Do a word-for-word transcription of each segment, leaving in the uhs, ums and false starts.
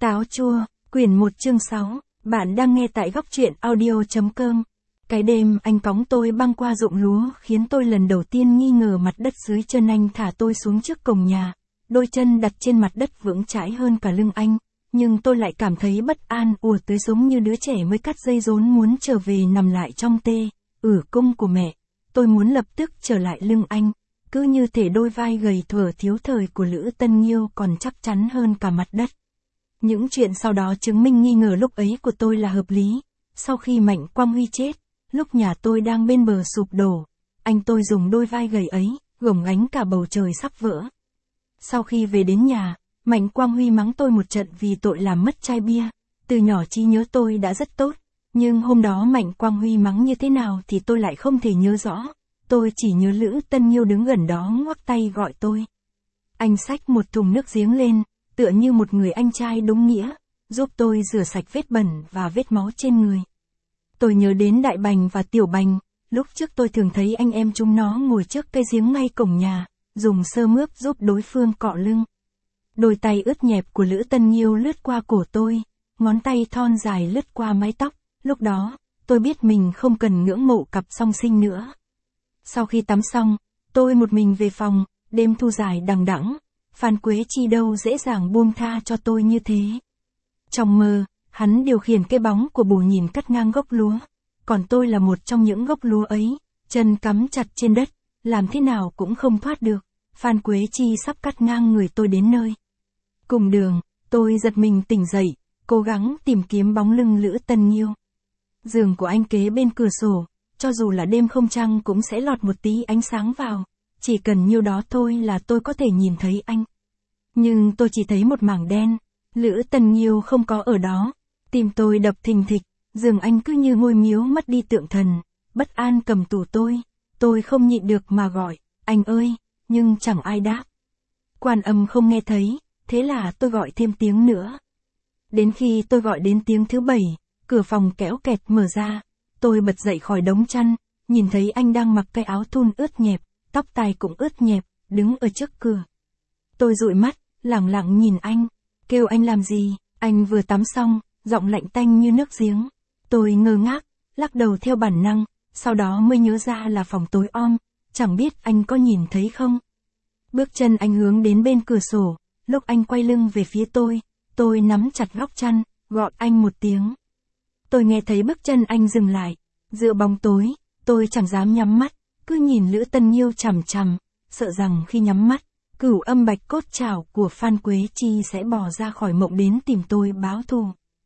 Táo chua, quyển một chương sáu, bạn đang nghe tại góc truyện audio.com. Cái đêm anh cõng tôi băng qua ruộng lúa khiến tôi lần đầu tiên nghi ngờ mặt đất dưới chân anh thả tôi xuống trước cổng nhà. Đôi chân đặt trên mặt đất vững chãi hơn cả lưng anh, nhưng tôi lại cảm thấy bất an ùa tới giống như đứa trẻ mới cắt dây rốn muốn trở về nằm lại trong tê, ử cung của mẹ. Tôi muốn lập tức trở lại lưng anh, cứ như thể đôi vai gầy thuở thiếu thời của Lữ Tân Nhiêu còn chắc chắn hơn cả mặt đất. Những chuyện sau đó chứng minh nghi ngờ lúc ấy của tôi là hợp lý. Sau khi Mạnh Quang Huy chết, lúc nhà tôi đang bên bờ sụp đổ, anh tôi dùng đôi vai gầy ấy, gồng gánh cả bầu trời sắp vỡ. Sau khi về đến nhà, Mạnh Quang Huy mắng tôi một trận vì tội làm mất chai bia. Từ nhỏ trí nhớ tôi đã rất tốt, nhưng hôm đó Mạnh Quang Huy mắng như thế nào thì tôi lại không thể nhớ rõ. Tôi chỉ nhớ Lữ Tân Nhiêu đứng gần đó ngoắc tay gọi tôi. Anh xách một thùng nước giếng lên, tựa như một người anh trai đúng nghĩa, giúp tôi rửa sạch vết bẩn và vết máu trên người. Tôi nhớ đến Đại Bành và Tiểu Bành, lúc trước tôi thường thấy anh em chúng nó ngồi trước cây giếng ngay cổng nhà, dùng sơ mướp giúp đối phương cọ lưng. Đôi tay ướt nhẹp của Lữ Tân Nhiêu lướt qua cổ tôi, ngón tay thon dài lướt qua mái tóc, lúc đó, tôi biết mình không cần ngưỡng mộ cặp song sinh nữa. Sau khi tắm xong, tôi một mình về phòng, đêm thu dài đằng đẵng, Phan Quế Chi đâu dễ dàng buông tha cho tôi như thế. Trong mơ, hắn điều khiển cái bóng của Bù Nhìn cắt ngang gốc lúa, còn tôi là một trong những gốc lúa ấy, chân cắm chặt trên đất, làm thế nào cũng không thoát được. Phan Quế Chi sắp cắt ngang người tôi đến nơi. Cùng đường, tôi giật mình tỉnh dậy, cố gắng tìm kiếm bóng lưng Lữ Tân Nhiêu. Giường của anh kế bên cửa sổ, cho dù là đêm không trăng cũng sẽ lọt một tí ánh sáng vào, chỉ cần nhiêu đó thôi là tôi có thể nhìn thấy anh. Nhưng tôi chỉ thấy một mảng đen, Lữ Tân Nhiêu không có ở đó, tim tôi đập thình thịch, giường anh cứ như ngôi miếu mất đi tượng thần, bất an cầm tù tôi, tôi không nhịn được mà gọi, anh ơi, nhưng chẳng ai đáp. Quan Âm không nghe thấy, thế là tôi gọi thêm tiếng nữa. Đến khi tôi gọi đến tiếng thứ bảy, cửa phòng kéo kẹt mở ra, tôi bật dậy khỏi đống chăn, nhìn thấy anh đang mặc cái áo thun ướt nhẹp, tóc tai cũng ướt nhẹp, đứng ở trước cửa. Tôi dụi mắt, lẳng lặng nhìn anh, kêu anh làm gì, anh vừa tắm xong, giọng lạnh tanh như nước giếng. Tôi ngơ ngác, lắc đầu theo bản năng, sau đó mới nhớ ra là phòng tối om, chẳng biết anh có nhìn thấy không. Bước chân anh hướng đến bên cửa sổ, lúc anh quay lưng về phía tôi, tôi nắm chặt góc chăn, gọi anh một tiếng. Tôi nghe thấy bước chân anh dừng lại, giữa bóng tối, tôi chẳng dám nhắm mắt, cứ nhìn Lữ Tân Nhiêu chằm chằm, sợ rằng khi nhắm mắt, cửu âm bạch cốt trảo của Phan Quế Chi sẽ bò ra khỏi mộng đến tìm tôi báo thù.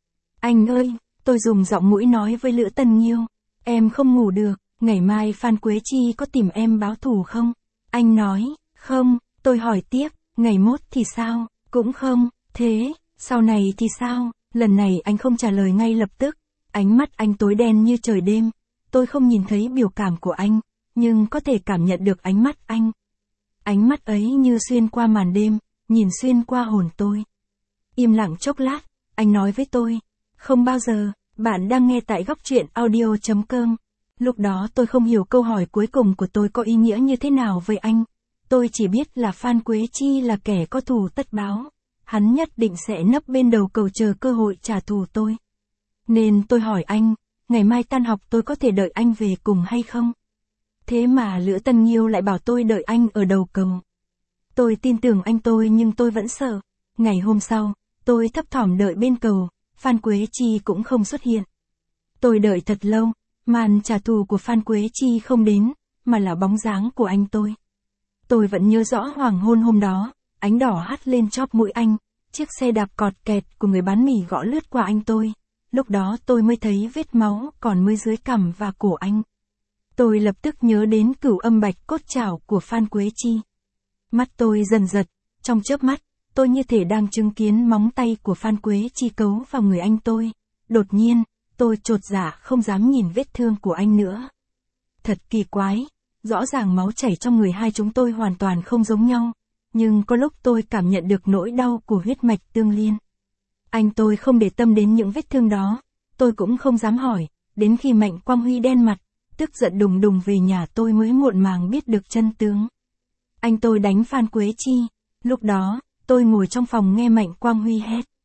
Anh ơi, tôi dùng giọng mũi nói với Lữ Tân Nhiêu, em không ngủ được, ngày mai Phan Quế Chi có tìm em báo thù không? Anh nói, không, tôi hỏi tiếp, ngày mốt thì sao, cũng không, thế, sau này thì sao? Lần này anh không trả lời ngay lập tức, ánh mắt anh tối đen như trời đêm, tôi không nhìn thấy biểu cảm của anh, nhưng có thể cảm nhận được ánh mắt anh. Ánh mắt ấy như xuyên qua màn đêm, nhìn xuyên qua hồn tôi. Im lặng chốc lát, anh nói với tôi, không bao giờ, bạn đang nghe tại góc truyện audio.com. Lúc đó tôi không hiểu câu hỏi cuối cùng của tôi có ý nghĩa như thế nào với anh. Tôi chỉ biết là Phan Quế Chi là kẻ có thù tất báo. Hắn nhất định sẽ nấp bên đầu cầu chờ cơ hội trả thù tôi. Nên tôi hỏi anh, ngày mai tan học tôi có thể đợi anh về cùng hay không? Thế mà Lữ Tân Nhiêu lại bảo tôi đợi anh ở đầu cầu. Tôi tin tưởng anh tôi nhưng tôi vẫn sợ. Ngày hôm sau, tôi thấp thỏm đợi bên cầu, Phan Quế Chi cũng không xuất hiện. Tôi đợi thật lâu, màn trả thù của Phan Quế Chi không đến, mà là bóng dáng của anh tôi. Tôi vẫn nhớ rõ hoàng hôn hôm đó, ánh đỏ hắt lên chóp mũi anh, chiếc xe đạp cọt kẹt của người bán mì gõ lướt qua anh tôi. Lúc đó tôi mới thấy vết máu còn mới dưới cằm và cổ anh. Tôi lập tức nhớ đến cửu âm bạch cốt trảo của Phan Quế Chi. Mắt tôi dần giật, trong chớp mắt, tôi như thể đang chứng kiến móng tay của Phan Quế Chi cấu vào người anh tôi. Đột nhiên, tôi chột dạ không dám nhìn vết thương của anh nữa. Thật kỳ quái, rõ ràng máu chảy trong người hai chúng tôi hoàn toàn không giống nhau, nhưng có lúc tôi cảm nhận được nỗi đau của huyết mạch tương liên. Anh tôi không để tâm đến những vết thương đó, tôi cũng không dám hỏi, đến khi Mạnh Quang Huy đen mặt, tức giận đùng đùng về nhà tôi mới muộn màng biết được chân tướng. Anh tôi đánh Phan Quế Chi, lúc đó, tôi ngồi trong phòng nghe Mạnh Quang Huy hét.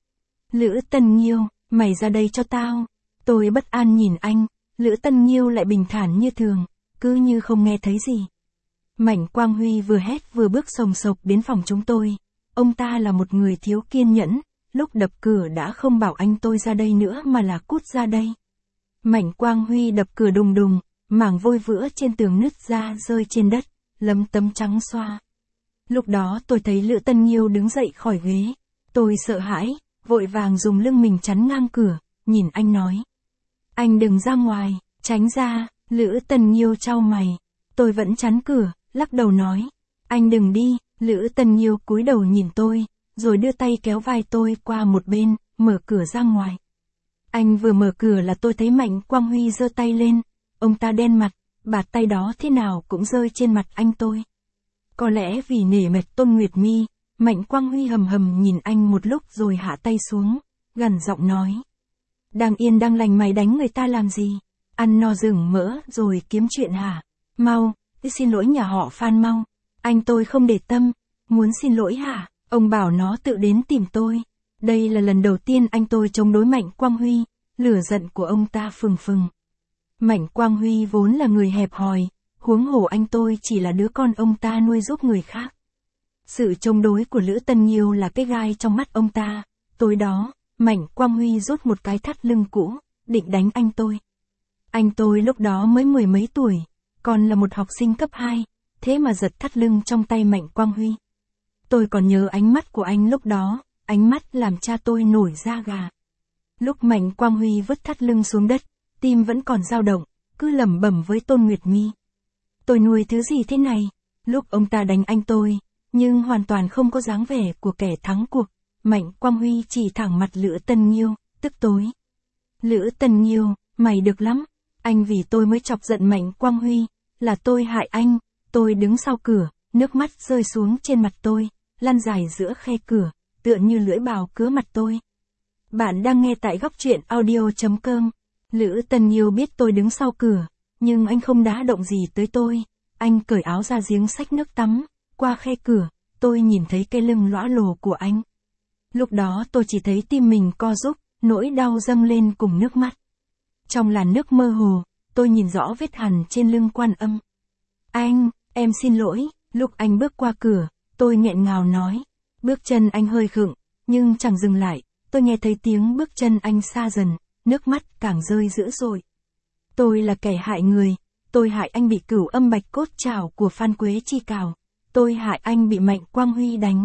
Lữ Tân Nghiêu, mày ra đây cho tao. Tôi bất an nhìn anh, Lữ Tân Nghiêu lại bình thản như thường, cứ như không nghe thấy gì. Mạnh Quang Huy vừa hét vừa bước sồng sộc đến phòng chúng tôi. Ông ta là một người thiếu kiên nhẫn, lúc đập cửa đã không bảo anh tôi ra đây nữa mà là cút ra đây. Mạnh Quang Huy đập cửa đùng đùng, mảng vôi vữa trên tường nứt ra rơi trên đất, lấm tấm trắng xoa. Lúc đó tôi thấy Lữ Tân Nghiêu đứng dậy khỏi ghế. Tôi sợ hãi, vội vàng dùng lưng mình chắn ngang cửa, nhìn anh nói. Anh đừng ra ngoài, tránh ra. Lữ Tân Nghiêu chau mày. Tôi vẫn chắn cửa, lắc đầu nói. Anh đừng đi. Lữ Tân Nghiêu cúi đầu nhìn tôi, rồi đưa tay kéo vai tôi qua một bên, mở cửa ra ngoài. Anh vừa mở cửa là tôi thấy Mạnh Quang Huy giơ tay lên. Ông ta đen mặt, bạt tay đó thế nào cũng rơi trên mặt anh tôi. Có lẽ vì nể mệt Tôn Nguyệt Mi, Mạnh Quang Huy hầm hầm nhìn anh một lúc rồi hạ tay xuống, gằn giọng nói. Đang yên đang lành mày đánh người ta làm gì? Ăn no rừng mỡ rồi kiếm chuyện hả? Mau, xin lỗi nhà họ Phan mau. Anh tôi không để tâm. Muốn xin lỗi hả? Ông bảo nó tự đến tìm tôi. Đây là lần đầu tiên anh tôi chống đối Mạnh Quang Huy. Lửa giận của ông ta phừng phừng. Mạnh Quang Huy vốn là người hẹp hòi, huống hồ anh tôi chỉ là đứa con ông ta nuôi giúp người khác. Sự chống đối của Lữ Tân Nghiêu là cái gai trong mắt ông ta. Tối đó, Mạnh Quang Huy rút một cái thắt lưng cũ, định đánh anh tôi. Anh tôi lúc đó mới mười mấy tuổi, còn là một học sinh cấp hai, thế mà giật thắt lưng trong tay Mạnh Quang Huy. Tôi còn nhớ ánh mắt của anh lúc đó, ánh mắt làm cha tôi nổi da gà. Lúc Mạnh Quang Huy vứt thắt lưng xuống đất, tim vẫn còn dao động, cứ lẩm bẩm với Tôn Nguyệt Mi. Tôi nuôi thứ gì thế này? Lúc ông ta đánh anh tôi, nhưng hoàn toàn không có dáng vẻ của kẻ thắng cuộc. Mạnh Quang Huy chỉ thẳng mặt Lữ Tân Nghiêu, tức tối. Lữ Tân Nghiêu, mày được lắm. Anh vì tôi mới chọc giận Mạnh Quang Huy, là tôi hại anh. Tôi đứng sau cửa, nước mắt rơi xuống trên mặt tôi, lăn dài giữa khe cửa, tựa như lưỡi bào cứa mặt tôi. Bạn đang nghe tại góc truyện audio chấm com. Lữ Tân Nghiêu biết tôi đứng sau cửa, nhưng anh không đá động gì tới tôi. Anh cởi áo ra giếng xách nước tắm, qua khe cửa, tôi nhìn thấy cái lưng lõa lồ của anh. Lúc đó tôi chỉ thấy tim mình co rúm, nỗi đau dâng lên cùng nước mắt. Trong làn nước mơ hồ, tôi nhìn rõ vết hằn trên lưng Quan Âm. Anh, em xin lỗi. Lúc anh bước qua cửa, tôi nghẹn ngào nói. Bước chân anh hơi khựng, nhưng chẳng dừng lại. Tôi nghe thấy tiếng bước chân anh xa dần, nước mắt càng rơi dữ dội. Tôi là kẻ hại người. Tôi hại anh bị Cửu Âm Bạch Cốt Trảo của Phan Quế Chi cào. Tôi hại anh bị Mạnh Quang Huy đánh.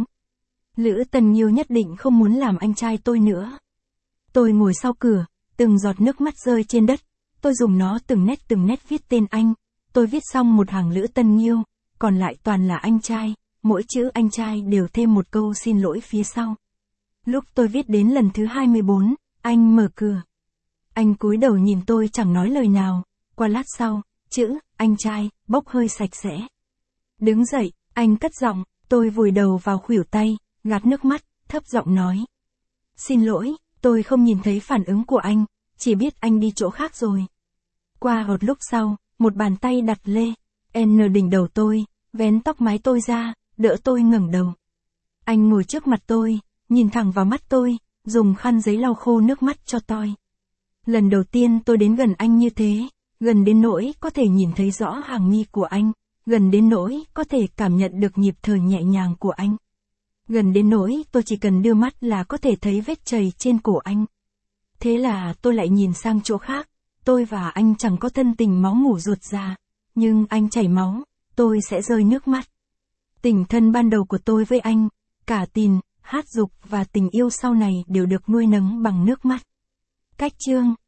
Lữ Tân Nghiêu nhất định không muốn làm anh trai tôi nữa. Tôi ngồi sau cửa, từng giọt nước mắt rơi trên đất. Tôi dùng nó từng nét từng nét viết tên anh. Tôi viết xong một hàng Lữ Tân Nghiêu, còn lại toàn là anh trai. Mỗi chữ anh trai đều thêm một câu xin lỗi phía sau. Lúc tôi viết đến lần thứ hai mươi bốn, anh mở cửa. Anh cúi đầu nhìn tôi chẳng nói lời nào. Qua lát sau, chữ anh trai bốc hơi sạch sẽ. Đứng dậy, anh cất giọng. Tôi vùi đầu vào khuỷu tay, gạt nước mắt, thấp giọng nói. Xin lỗi, tôi không nhìn thấy phản ứng của anh, chỉ biết anh đi chỗ khác rồi. Qua một lúc sau, một bàn tay đặt lê, N đỉnh đầu tôi, vén tóc mái tôi ra, đỡ tôi ngẩng đầu. Anh ngồi trước mặt tôi, nhìn thẳng vào mắt tôi, dùng khăn giấy lau khô nước mắt cho tôi. Lần đầu tiên tôi đến gần anh như thế, gần đến nỗi có thể nhìn thấy rõ hàng mi của anh, gần đến nỗi có thể cảm nhận được nhịp thở nhẹ nhàng của anh. Gần đến nỗi tôi chỉ cần đưa mắt là có thể thấy vết chày trên cổ anh. Thế là tôi lại nhìn sang chỗ khác, tôi và anh chẳng có thân tình máu mủ ruột già, nhưng anh chảy máu, tôi sẽ rơi nước mắt. Tình thân ban đầu của tôi với anh, cả tình, hát dục và tình yêu sau này đều được nuôi nấng bằng nước mắt. Cách chương